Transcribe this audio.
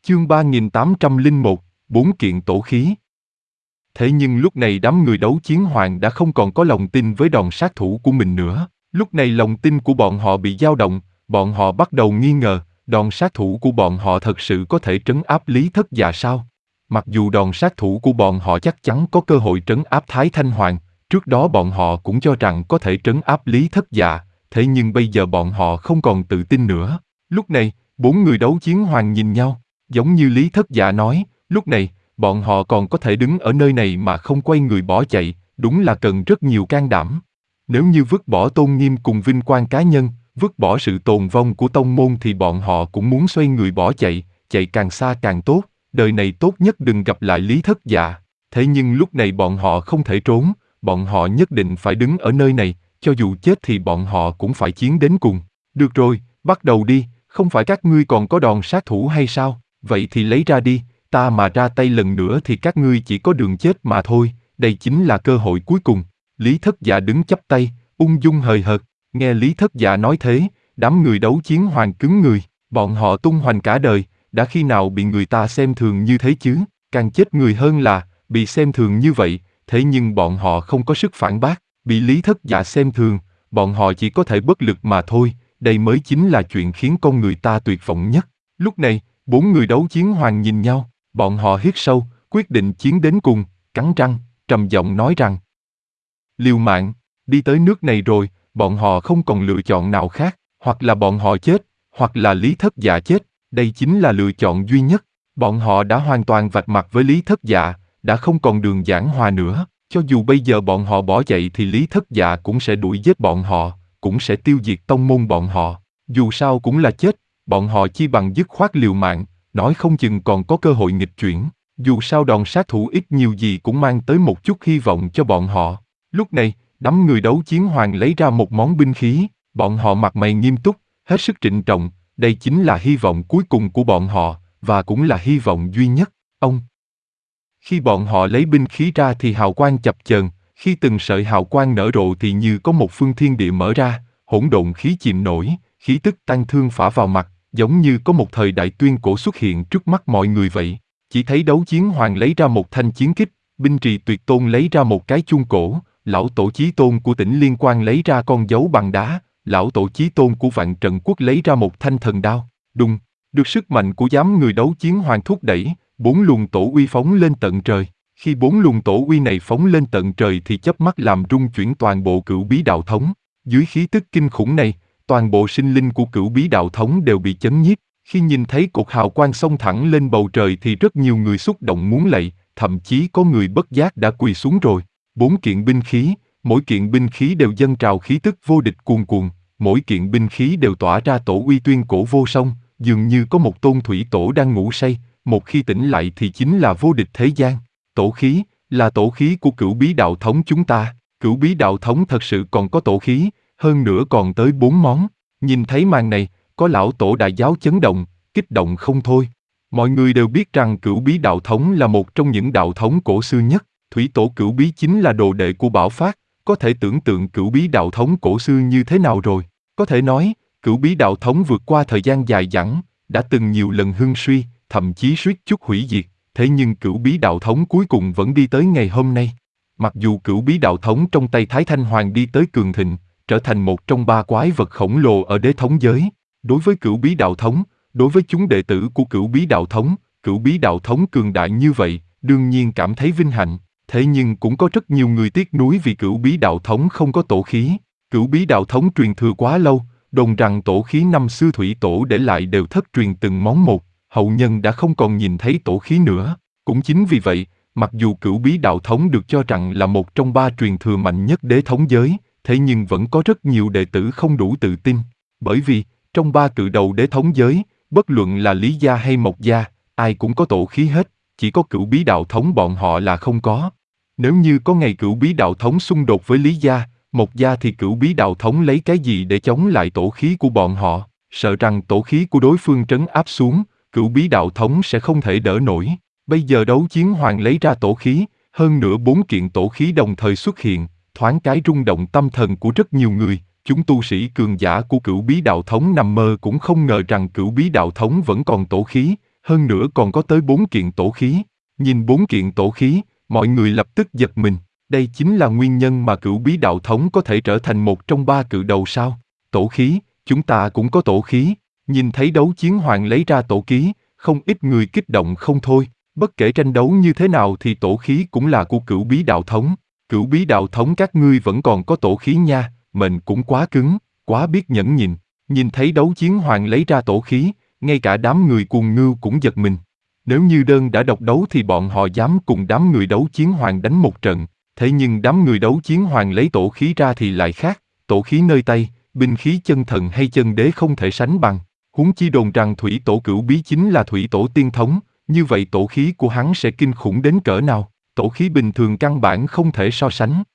Chương 3801, bốn kiện tổ khí. Thế nhưng lúc này đám người đấu chiến hoàng đã không còn có lòng tin với đòn sát thủ của mình nữa. Lúc này lòng tin của bọn họ bị dao động, bọn họ bắt đầu nghi ngờ, đòn sát thủ của bọn họ thật sự có thể trấn áp Lý Thất Dạ sao? Mặc dù đòn sát thủ của bọn họ chắc chắn có cơ hội trấn áp Thái Thanh Hoàng, trước đó bọn họ cũng cho rằng có thể trấn áp Lý Thất Dạ, thế nhưng bây giờ bọn họ không còn tự tin nữa. Lúc này, bốn người đấu chiến hoàng nhìn nhau, giống như Lý Thất Dạ nói, lúc này, bọn họ còn có thể đứng ở nơi này mà không quay người bỏ chạy, đúng là cần rất nhiều can đảm. Nếu như vứt bỏ tôn nghiêm cùng vinh quang cá nhân, vứt bỏ sự tồn vong của tông môn thì bọn họ cũng muốn xoay người bỏ chạy, chạy càng xa càng tốt, đời này tốt nhất đừng gặp lại Lý Thất Dạ. Thế nhưng lúc này bọn họ không thể trốn, bọn họ nhất định phải đứng ở nơi này, cho dù chết thì bọn họ cũng phải chiến đến cùng. Được rồi, bắt đầu đi, không phải các ngươi còn có đòn sát thủ hay sao? Vậy thì lấy ra đi, ta mà ra tay lần nữa thì các ngươi chỉ có đường chết mà thôi, đây chính là cơ hội cuối cùng. Lý Thất Dạ đứng chắp tay, ung dung hời hợt, nghe Lý Thất Dạ nói thế, đám người đấu chiến hoàng cứng người, bọn họ tung hoành cả đời, đã khi nào bị người ta xem thường như thế chứ, càng chết người hơn là, bị xem thường như vậy, thế nhưng bọn họ không có sức phản bác, bị Lý Thất Dạ xem thường, bọn họ chỉ có thể bất lực mà thôi, đây mới chính là chuyện khiến con người ta tuyệt vọng nhất. Lúc này, bốn người đấu chiến hoàng nhìn nhau, bọn họ hít sâu, quyết định chiến đến cùng, cắn răng, trầm giọng nói rằng liều mạng, đi tới nước này rồi, bọn họ không còn lựa chọn nào khác, hoặc là bọn họ chết, hoặc là Lý Thất Dạ chết, đây chính là lựa chọn duy nhất. Bọn họ đã hoàn toàn vạch mặt với Lý Thất Dạ, đã không còn đường giảng hòa nữa, cho dù bây giờ bọn họ bỏ chạy thì Lý Thất Dạ cũng sẽ đuổi giết bọn họ, cũng sẽ tiêu diệt tông môn bọn họ, dù sao cũng là chết, bọn họ chi bằng dứt khoát liều mạng, nói không chừng còn có cơ hội nghịch chuyển, dù sao đòn sát thủ ít nhiều gì cũng mang tới một chút hy vọng cho bọn họ. Lúc này, đám người đấu chiến hoàng lấy ra một món binh khí, bọn họ mặt mày nghiêm túc, hết sức trịnh trọng, đây chính là hy vọng cuối cùng của bọn họ, và cũng là hy vọng duy nhất. Khi bọn họ lấy binh khí ra thì hào quang chập chờn, khi từng sợi hào quang nở rộ thì như có một phương thiên địa mở ra, hỗn độn khí chìm nổi, khí tức tăng thương phả vào mặt, giống như có một thời đại tuyên cổ xuất hiện trước mắt mọi người vậy. Chỉ thấy đấu chiến hoàng lấy ra một thanh chiến kích, binh trì tuyệt tôn lấy ra một cái chuông cổ, lão tổ chí tôn của tỉnh Liên Quan lấy ra con dấu bằng đá, lão tổ chí tôn của Vạn Trận Quốc lấy ra một thanh thần đao. Đùng, được sức mạnh của đám người đấu chiến hoàng thúc đẩy, bốn luồng tổ uy phóng lên tận trời. Khi bốn luồng tổ uy này phóng lên tận trời thì chớp mắt làm rung chuyển toàn bộ Cửu Bí Đạo Thống. Dưới khí tức kinh khủng này, toàn bộ sinh linh của Cửu Bí Đạo Thống đều bị chấn nhiếp. Khi nhìn thấy cột hào quang xông thẳng lên bầu trời thì rất nhiều người xúc động muốn lạy, thậm chí có người bất giác đã quỳ xuống rồi. Bốn kiện binh khí, mỗi kiện binh khí đều dâng trào khí tức vô địch cuồn cuộn, mỗi kiện binh khí đều tỏa ra tổ uy tuyên cổ vô song, dường như có một tôn thủy tổ đang ngủ say, một khi tỉnh lại thì chính là vô địch thế gian. Tổ khí, là tổ khí của Cửu Bí Đạo Thống chúng ta. Cửu Bí Đạo Thống thật sự còn có tổ khí, hơn nữa còn tới 4 món. Nhìn thấy màn này, có lão tổ đại giáo chấn động, kích động không thôi. Mọi người đều biết rằng Cửu Bí Đạo Thống là một trong những đạo thống cổ xưa nhất. Thủy tổ Cửu Bí chính là đồ đệ của Bảo Phát, có thể tưởng tượng Cửu Bí Đạo Thống cổ xưa như thế nào rồi. Có thể nói, Cửu Bí Đạo Thống vượt qua thời gian dài dẳng, đã từng nhiều lần hưng suy, thậm chí suýt chút hủy diệt. Thế nhưng Cửu Bí Đạo Thống cuối cùng vẫn đi tới ngày hôm nay. Mặc dù Cửu Bí Đạo Thống trong tay Thái Thanh Hoàng đi tới cường thịnh, trở thành một trong 3 quái vật khổng lồ ở đế thống giới. Đối với Cửu Bí Đạo Thống, đối với chúng đệ tử của Cửu Bí Đạo Thống cường đại như vậy, đương nhiên cảm thấy vinh hạnh. Thế nhưng cũng có rất nhiều người tiếc nuối vì Cửu Bí Đạo Thống không có tổ khí. Cửu Bí Đạo Thống truyền thừa quá lâu, đồn rằng tổ khí năm xưa thủy tổ để lại đều thất truyền từng món một. Hậu nhân đã không còn nhìn thấy tổ khí nữa. Cũng chính vì vậy, mặc dù Cửu Bí Đạo Thống được cho rằng là một trong 3 truyền thừa mạnh nhất đế thống giới, thế nhưng vẫn có rất nhiều đệ tử không đủ tự tin. Bởi vì, trong 3 cự đầu đế thống giới, bất luận là Lý Gia hay Mộc Gia, ai cũng có tổ khí hết, chỉ có Cửu Bí Đạo Thống bọn họ là không có. Nếu như có ngày Cửu Bí Đạo Thống xung đột với Lý Gia, Mộc Gia thì Cửu Bí Đạo Thống lấy cái gì để chống lại tổ khí của bọn họ, sợ rằng tổ khí của đối phương trấn áp xuống, Cửu Bí Đạo Thống sẽ không thể đỡ nổi. Bây giờ đấu chiến hoàng lấy ra tổ khí, hơn nữa 4 kiện tổ khí đồng thời xuất hiện, thoáng cái rung động tâm thần của rất nhiều người. Chúng tu sĩ cường giả của Cửu Bí Đạo Thống nằm mơ cũng không ngờ rằng Cửu Bí Đạo Thống vẫn còn tổ khí, Hơn nữa còn có tới 4 kiện tổ khí. Nhìn 4 kiện tổ khí, mọi người lập tức giật mình. Đây chính là nguyên nhân mà Cửu Bí Đạo Thống có thể trở thành một trong 3 cự đầu sao? Tổ khí, chúng ta cũng có tổ khí. Nhìn thấy đấu chiến hoàng lấy ra tổ khí, không ít người kích động không thôi. Bất kể tranh đấu như thế nào thì tổ khí cũng là của Cửu Bí Đạo Thống. Cửu Bí Đạo Thống các ngươi vẫn còn có tổ khí nha, mệnh cũng quá cứng, quá biết nhẫn nhịn. Nhìn thấy đấu chiến hoàng lấy ra tổ khí, ngay cả đám người cuồng ngưu cũng giật mình. Nếu như đơn đã độc đấu thì bọn họ dám cùng đám người đấu chiến hoàng đánh một trận. Thế nhưng đám người đấu chiến hoàng lấy tổ khí ra thì lại khác. Tổ khí nơi tay, binh khí chân thần hay chân đế không thể sánh bằng. Huống chi đồn rằng thủy tổ Cửu Bí chính là thủy tổ tiên thống, như vậy tổ khí của hắn sẽ kinh khủng đến cỡ nào. Tổ khí bình thường căn bản không thể so sánh.